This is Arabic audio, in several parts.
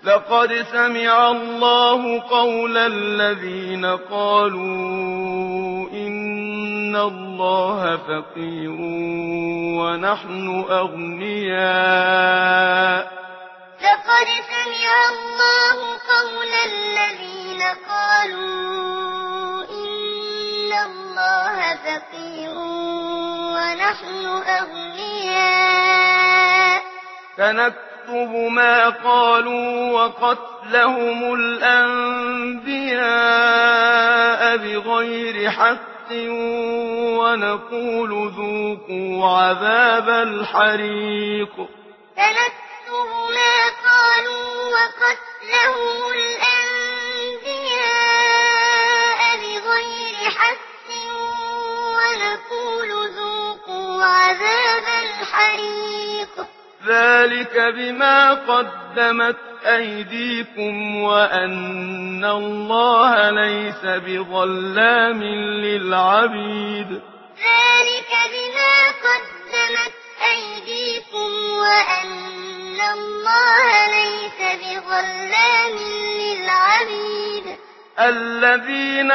لقد سمع الله قول الذين قالوا إن الله فقير ونحن أغنياء. لقد سمع الله قول الذين قالوا إن الله فقير ونحن أغنياء. سنكتب ما قالوا وقتلهم الأنبياء بغير حق ونقول ذوقوا عذاب الحريق. سنكتب ما قالوا وقتلهم الأنبياء بغير حق ونقول ذوقوا عذاب الحريق. ذلك بما قدمت أيديكم وأن الله ليس بظلام للعبيد. ذلك بما قدمت أيديكم وأن الله ليس بظلام للعبيد. الذين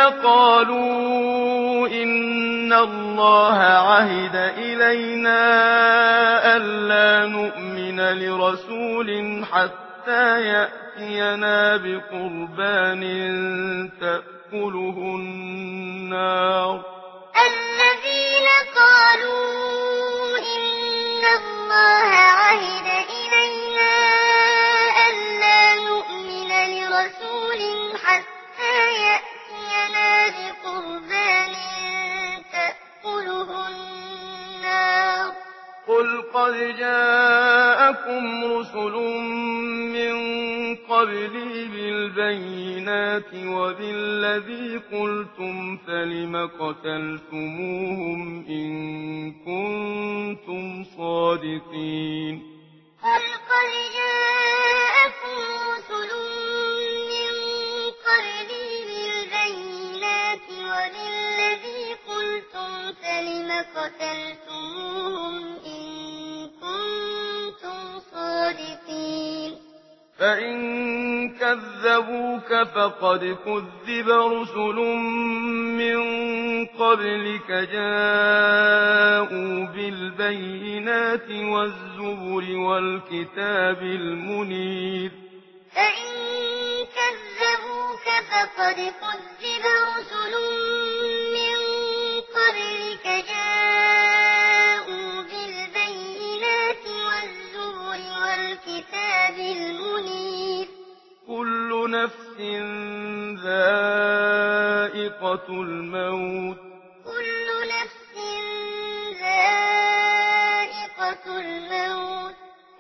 قالوا إن الله عهد إلينا ألا نؤمن لرسول حتى يأتينا بقربان تأكله النار. الذين قالوا إن الله عهد إلينا ألا نؤمن لرسول حتى يأتينا بقربان تأكله النار. قل قد جاءكم رسل من قبلي بالبينات وبالذي قلتم فلم قتلتموهم إن كنتم صادقين. قل قد جاءكم رسل من قبلي بالبينات وبالذي قلتم فلم قتلتموهم إن كنتم صادقين. فإن كذبوك فقد كذب رسل من قبلك جاءوا بالبينات والزبر والكتاب المنير. فإن كذبوك فقد كذب رسل من قبلك جاءوا بالبينات والزبر والكتاب المنير. كل نفس ذائقة الموت. كل نفس ذائقة الموت.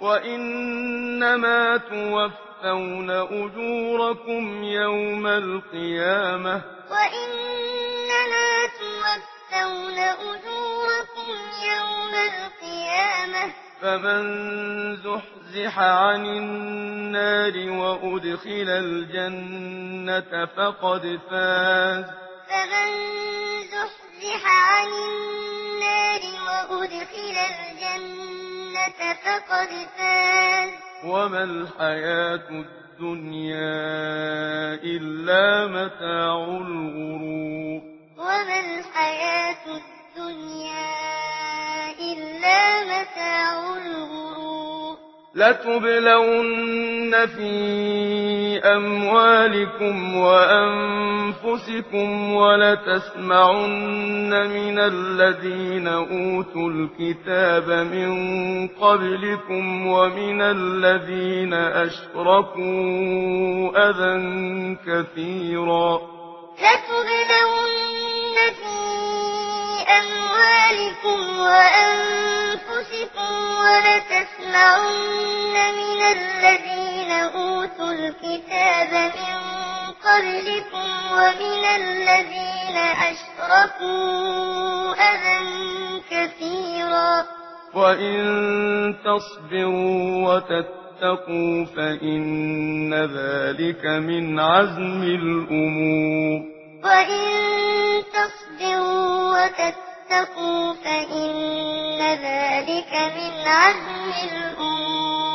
وإنما توفون أجوركم يوم القيامة. وإنما توفون أجوركم يوم القيامة. فمن زحزح عن النار وأدخل الجنة فقد فاز. فمن زحزح عن النار وأدخل الجنة فقد فاز. وما الحياة الدنيا إلا متاع الغرور. وما الحياة الدنيا إلا متاع الغرور. لتبلون في أموالكم وأنفسكم ولتسمعن من الذين أوتوا الكتاب من قبلكم ومن الذين أشركوا أذى كثيرا. لتبلون في أموالكم وأنفسكم ولتسمعن من الذين أوتوا الكتاب من قبلكم ومن الذين أشركوا أذى كثيرا. وإن تصبروا وتتقوا فإن ذلك من عزم الأمور. وإن تصبروا وتتقوا فإن ذلك من عزم الأمور.